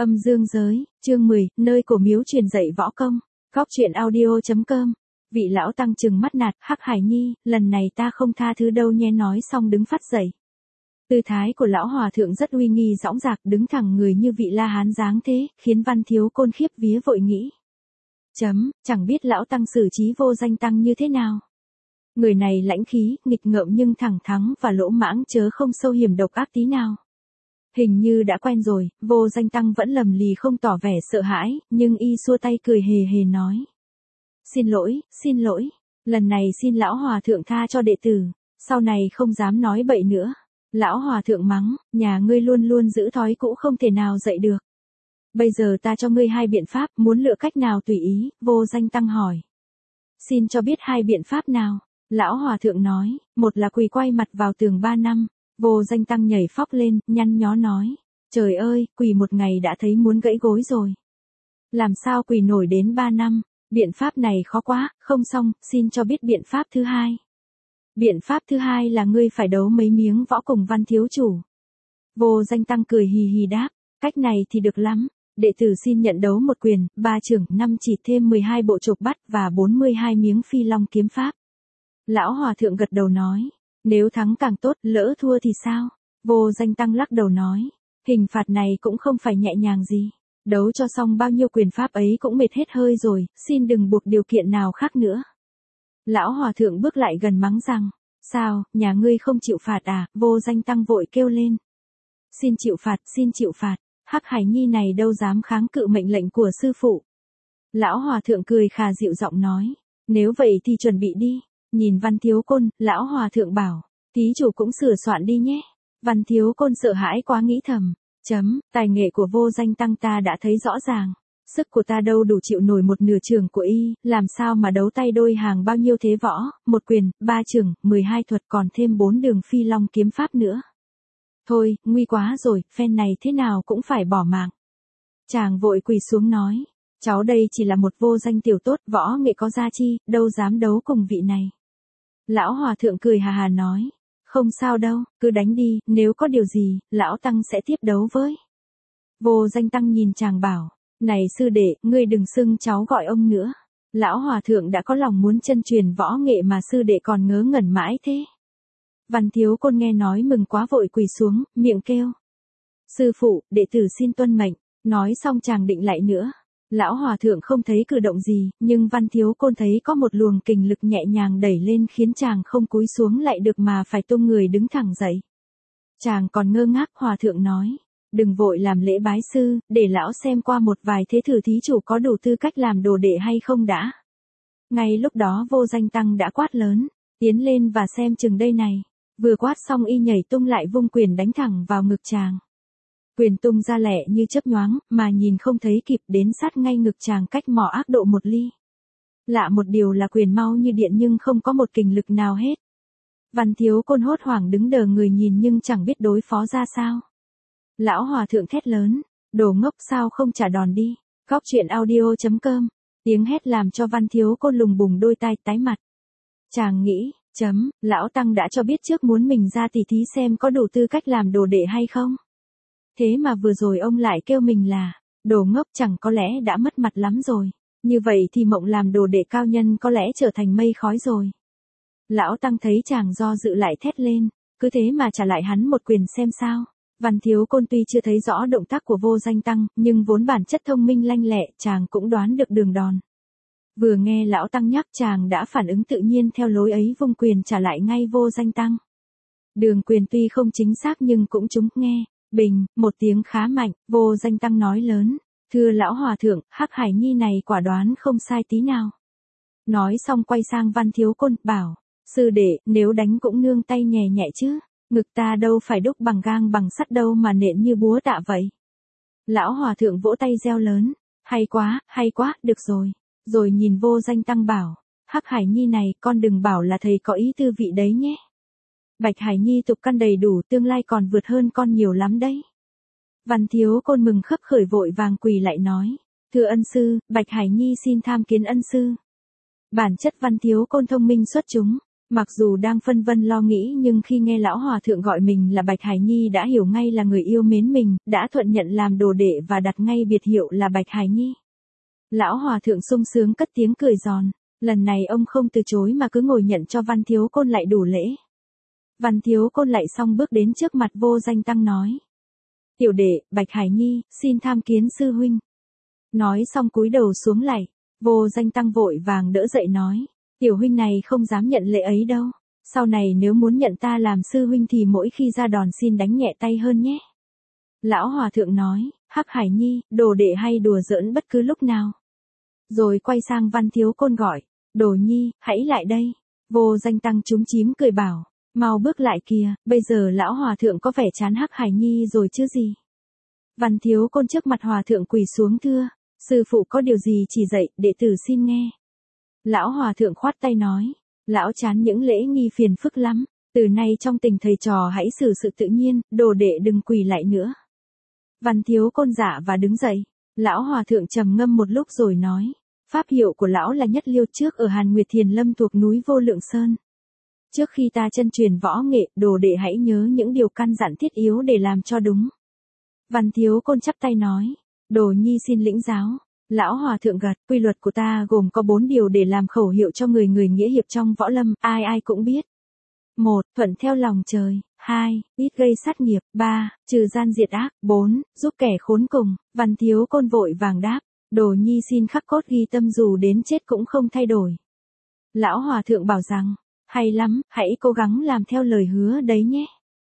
Âm dương giới, chương 10, nơi cổ miếu truyền dạy võ công. Góc truyện audio.com. Vị lão tăng trừng mắt nạt, Hắc Hải Nhi, lần này ta không tha thứ đâu nhé, nói xong đứng phắt dậy. Tư thái của lão hòa thượng rất uy nghi dõng dạc, đứng thẳng người như vị La Hán dáng thế, khiến Văn Thiếu Côn khiếp vía vội nghĩ. Chẳng biết lão tăng xử trí Vô Danh tăng như thế nào. Người này lãnh khí, nghịch ngợm nhưng thẳng thắn và lỗ mãng chớ không sâu hiểm độc ác tí nào. Hình như đã quen rồi, Vô Danh tăng vẫn lầm lì không tỏ vẻ sợ hãi, nhưng y xua tay cười hề hề nói. Xin lỗi, lần này xin lão hòa thượng tha cho đệ tử, sau này không dám nói bậy nữa. Lão hòa thượng mắng, nhà ngươi luôn luôn giữ thói cũ không thể nào dậy được. Bây giờ ta cho ngươi hai biện pháp, muốn lựa cách nào tùy ý, Vô Danh tăng hỏi. Xin cho biết hai biện pháp nào? Lão hòa thượng nói, một là quỳ quay mặt vào tường 3 năm. Vô Danh tăng nhảy phóc lên, nhăn nhó nói. Trời ơi, quỳ một ngày đã thấy muốn gãy gối rồi. Làm sao quỳ nổi đến 3 năm? Biện pháp này khó quá, không xong, xin cho biết biện pháp thứ hai. Biện pháp thứ hai là ngươi phải đấu mấy miếng võ cùng Văn thiếu chủ. Vô Danh tăng cười hì hì đáp, cách này thì được lắm. Đệ tử xin nhận đấu một quyền, 3 chưởng, 5 chỉ thêm 12 bộ chộp bắt và 42 miếng phi long kiếm pháp. Lão hòa thượng gật đầu nói. Nếu thắng càng tốt, lỡ thua thì sao? Vô Danh tăng lắc đầu nói. Hình phạt này cũng không phải nhẹ nhàng gì. Đấu cho xong bao nhiêu quyền pháp ấy cũng mệt hết hơi rồi, xin đừng buộc điều kiện nào khác nữa. Lão hòa thượng bước lại gần mắng rằng. Sao, nhà ngươi không chịu phạt à? Vô Danh tăng vội kêu lên. Xin chịu phạt. Hắc Hải Nhi này đâu dám kháng cự mệnh lệnh của sư phụ. Lão hòa thượng cười khà dịu giọng nói. Nếu vậy thì chuẩn bị đi. Nhìn Văn Thiếu Côn, lão hòa thượng bảo, thí chủ cũng sửa soạn đi nhé. Văn Thiếu Côn sợ hãi quá nghĩ thầm. Tài nghệ của Vô Danh tăng ta đã thấy rõ ràng. Sức của ta đâu đủ chịu nổi một nửa trường của y, làm sao mà đấu tay đôi hàng bao nhiêu thế võ, một quyền, 3 chưởng, 12 thuật còn thêm 4 đường phi long kiếm pháp nữa. Thôi, nguy quá rồi, phen này thế nào cũng phải bỏ mạng. Chàng vội quỳ xuống nói, cháu đây chỉ là một vô danh tiểu tốt, võ nghệ có gia chi, đâu dám đấu cùng vị này. Lão hòa thượng cười hà hà nói, không sao đâu, cứ đánh đi, nếu có điều gì, lão tăng sẽ tiếp đấu với. Vô Danh tăng nhìn chàng bảo, này sư đệ, ngươi đừng xưng cháu gọi ông nữa. Lão hòa thượng đã có lòng muốn chân truyền võ nghệ mà sư đệ còn ngớ ngẩn mãi thế. Văn Thiếu Côn nghe nói mừng quá vội quỳ xuống, miệng kêu. Sư phụ, đệ tử xin tuân mệnh, nói xong chàng định lại nữa. Lão hòa thượng không thấy cử động gì, nhưng Văn Thiếu Côn thấy có một luồng kình lực nhẹ nhàng đẩy lên khiến chàng không cúi xuống lại được mà phải tung người đứng thẳng dậy. Chàng còn ngơ ngác, hòa thượng nói, đừng vội làm lễ bái sư, để lão xem qua một vài thế thử thí chủ có đủ tư cách làm đồ đệ hay không đã. Ngay lúc đó Vô Danh tăng đã quát lớn, tiến lên và xem chừng đây này. Vừa quát xong y nhảy tung lại vung quyền đánh thẳng vào ngực chàng. Quyền tung ra lẹ như chớp nhoáng, mà nhìn không thấy kịp đến sát ngay ngực chàng cách mỏ ác độ một ly. Lạ một điều là quyền mau như điện nhưng không có một kình lực nào hết. Văn Thiếu Côn hốt hoảng đứng đờ người nhìn nhưng chẳng biết đối phó ra sao. Lão hòa thượng thét lớn, đồ ngốc sao không trả đòn đi. Góc truyện audio.com. Tiếng hét làm cho Văn Thiếu Côn lùng bùng đôi tai tái mặt. Chàng nghĩ, lão tăng đã cho biết trước muốn mình ra tỉ thí xem có đủ tư cách làm đồ đệ hay không. Thế mà vừa rồi ông lại kêu mình là đồ ngốc, chẳng có lẽ đã mất mặt lắm rồi. Như vậy thì mộng làm đồ đệ cao nhân có lẽ trở thành mây khói rồi. Lão tăng thấy chàng do dự lại thét lên, cứ thế mà trả lại hắn một quyền xem sao. Văn Thiếu Côn tuy chưa thấy rõ động tác của Vô Danh tăng, nhưng vốn bản chất thông minh lanh lẹ, chàng cũng đoán được đường đòn. Vừa nghe lão tăng nhắc chàng đã phản ứng tự nhiên theo lối ấy vung quyền trả lại ngay Vô Danh tăng. Đường quyền tuy không chính xác nhưng cũng trúng, nghe. Bình, một tiếng khá mạnh, Vô Danh tăng nói lớn, thưa lão hòa thượng, Hắc Hải Nhi này quả đoán không sai tí nào. Nói xong quay sang Văn Thiếu Côn, bảo, sư đệ, nếu đánh cũng nương tay nhẹ nhẹ chứ, ngực ta đâu phải đúc bằng gang bằng sắt đâu mà nện như búa tạ vậy. Lão hòa thượng vỗ tay reo lớn, hay quá, được rồi. Rồi nhìn Vô Danh tăng bảo, Hắc Hải Nhi này, con đừng bảo là thầy có ý tư vị đấy nhé. Bạch Hải Nhi tục căn đầy đủ, tương lai còn vượt hơn con nhiều lắm đấy. Văn Thiếu Côn mừng khấp khởi vội vàng quỳ lại nói, thưa ân sư, Bạch Hải Nhi xin tham kiến ân sư. Bản chất Văn Thiếu Côn thông minh xuất chúng, Mặc dù đang phân vân lo nghĩ nhưng khi nghe lão hòa thượng gọi mình là Bạch Hải Nhi đã hiểu ngay là người yêu mến mình, đã thuận nhận làm đồ đệ và đặt ngay biệt hiệu là Bạch Hải Nhi. Lão hòa thượng sung sướng cất tiếng cười giòn, lần này ông không từ chối mà cứ ngồi nhận cho Văn Thiếu Côn lại đủ lễ. Văn Thiếu Côn lại xong bước đến trước mặt Vô Danh Tăng nói. Tiểu đệ, Bạch Hải Nhi, xin tham kiến sư huynh. Nói xong cúi đầu xuống lạy, Vô Danh Tăng vội vàng đỡ dậy nói. Tiểu huynh này không dám nhận lễ ấy đâu. Sau này nếu muốn nhận ta làm sư huynh thì mỗi khi ra đòn xin đánh nhẹ tay hơn nhé. Lão hòa thượng nói, Hắc Hải Nhi, đồ đệ hay đùa giỡn bất cứ lúc nào. Rồi quay sang Văn Thiếu Côn gọi, Đồ Nhi, hãy lại đây. Vô Danh Tăng chúm chím cười bảo, mau bước lại kìa, bây giờ lão hòa thượng có vẻ chán Hắc Hải Nhi rồi chứ gì. Văn Thiếu Côn trước mặt hòa thượng quỳ xuống thưa, sư phụ có điều gì chỉ dạy, đệ tử xin nghe. Lão hòa thượng khoát tay nói, lão chán những lễ nghi phiền phức lắm, từ nay trong tình thầy trò hãy xử sự tự nhiên, đồ đệ đừng quỳ lại nữa. Văn Thiếu Côn dạ và đứng dậy, lão hòa thượng trầm ngâm một lúc rồi nói, pháp hiệu của lão là Nhất Liêu trước ở Hàn Nguyệt Thiền Lâm thuộc núi Vô Lượng Sơn. Trước khi ta chân truyền võ nghệ, đồ đệ hãy nhớ những điều căn dặn thiết yếu để làm cho đúng. Văn Thiếu Côn chắp tay nói, Đồ Nhi xin lĩnh giáo. Lão hòa thượng gật, quy luật của ta gồm có 4 điều để làm khẩu hiệu cho người nghĩa hiệp trong võ lâm, ai ai cũng biết. 1. Thuận theo lòng trời. 2. Ít gây sát nghiệp. 3. Trừ gian diệt ác. 4. Giúp kẻ khốn cùng. Văn Thiếu Côn vội vàng đáp, Đồ Nhi xin khắc cốt ghi tâm dù đến chết cũng không thay đổi. Lão hòa thượng bảo rằng, hay lắm, hãy cố gắng làm theo lời hứa đấy nhé.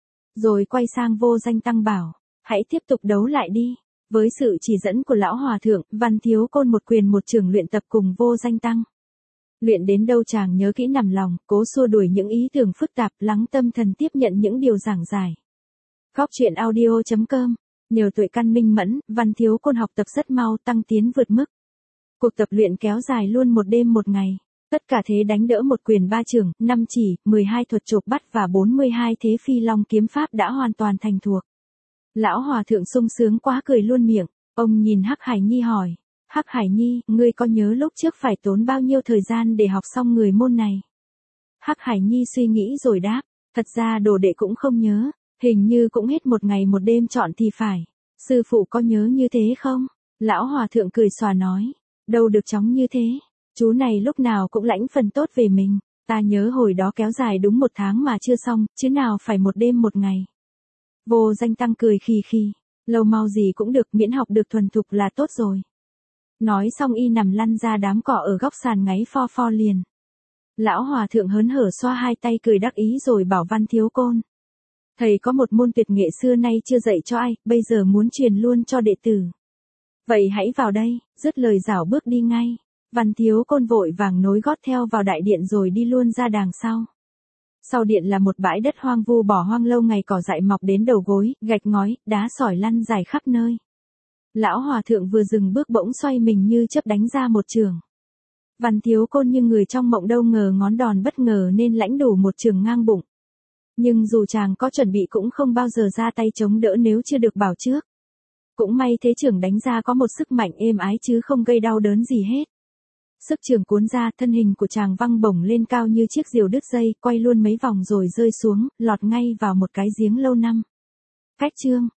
Rồi quay sang Vô Danh Tăng bảo, hãy tiếp tục đấu lại đi. Với sự chỉ dẫn của lão hòa thượng, Văn Thiếu Côn một quyền một chưởng luyện tập cùng Vô Danh Tăng. Luyện đến đâu chàng nhớ kỹ nằm lòng, cố xua đuổi những ý tưởng phức tạp, lắng tâm thần tiếp nhận những điều giảng giải. Góc truyện audio.com. Nhờ tuệ căn minh mẫn, Văn Thiếu Côn học tập rất mau, tăng tiến vượt mức. Cuộc tập luyện kéo dài luôn một đêm một ngày. Tất cả thế đánh đỡ một quyền 3 chưởng, 5 chỉ, 12 thuật chộp bắt và 42 thế phi long kiếm pháp đã hoàn toàn thành thuộc. Lão hòa thượng sung sướng quá cười luôn miệng, ông nhìn Hắc Hải Nhi hỏi, Hắc Hải Nhi, ngươi có nhớ lúc trước phải tốn bao nhiêu thời gian để học xong người môn này? Hắc Hải Nhi suy nghĩ rồi đáp, thật ra đồ đệ cũng không nhớ, hình như cũng hết một ngày một đêm chọn thì phải, sư phụ có nhớ như thế không? Lão hòa thượng cười xòa nói, đâu được chóng như thế, chú này lúc nào cũng lãnh phần tốt về mình, ta nhớ hồi đó kéo dài đúng 1 tháng mà chưa xong, chứ nào phải 1 đêm 1 ngày. Vô Danh Tăng cười khì khì, lâu mau gì cũng được, miễn học được thuần thục là tốt rồi. Nói xong y nằm lăn ra đám cỏ ở góc sàn ngáy pho pho liền. Lão hòa thượng hớn hở xoa hai tay cười đắc ý rồi bảo Văn Thiếu Côn, thầy có một môn tuyệt nghệ xưa nay chưa dạy cho ai, bây giờ muốn truyền luôn cho đệ tử. Vậy hãy vào đây, dứt lời rảo bước đi ngay. Văn Thiếu Côn vội vàng nối gót theo vào đại điện rồi đi luôn ra đàng sau. Sau điện là một bãi đất hoang vu bỏ hoang lâu ngày cỏ dại mọc đến đầu gối, gạch ngói, đá sỏi lăn dài khắp nơi. Lão hòa thượng vừa dừng bước bỗng xoay mình như chớp đánh ra một chưởng. Văn Thiếu Côn như người trong mộng đâu ngờ ngón đòn bất ngờ nên lãnh đủ một chưởng ngang bụng. Nhưng dù chàng có chuẩn bị cũng không bao giờ ra tay chống đỡ nếu chưa được bảo trước. Cũng may thế chưởng đánh ra có một sức mạnh êm ái chứ không gây đau đớn gì hết. Sức chưởng cuốn ra, thân hình của chàng văng bổng lên cao như chiếc diều đứt dây, quay luôn mấy vòng rồi rơi xuống, lọt ngay vào một cái giếng lâu năm. Cách chương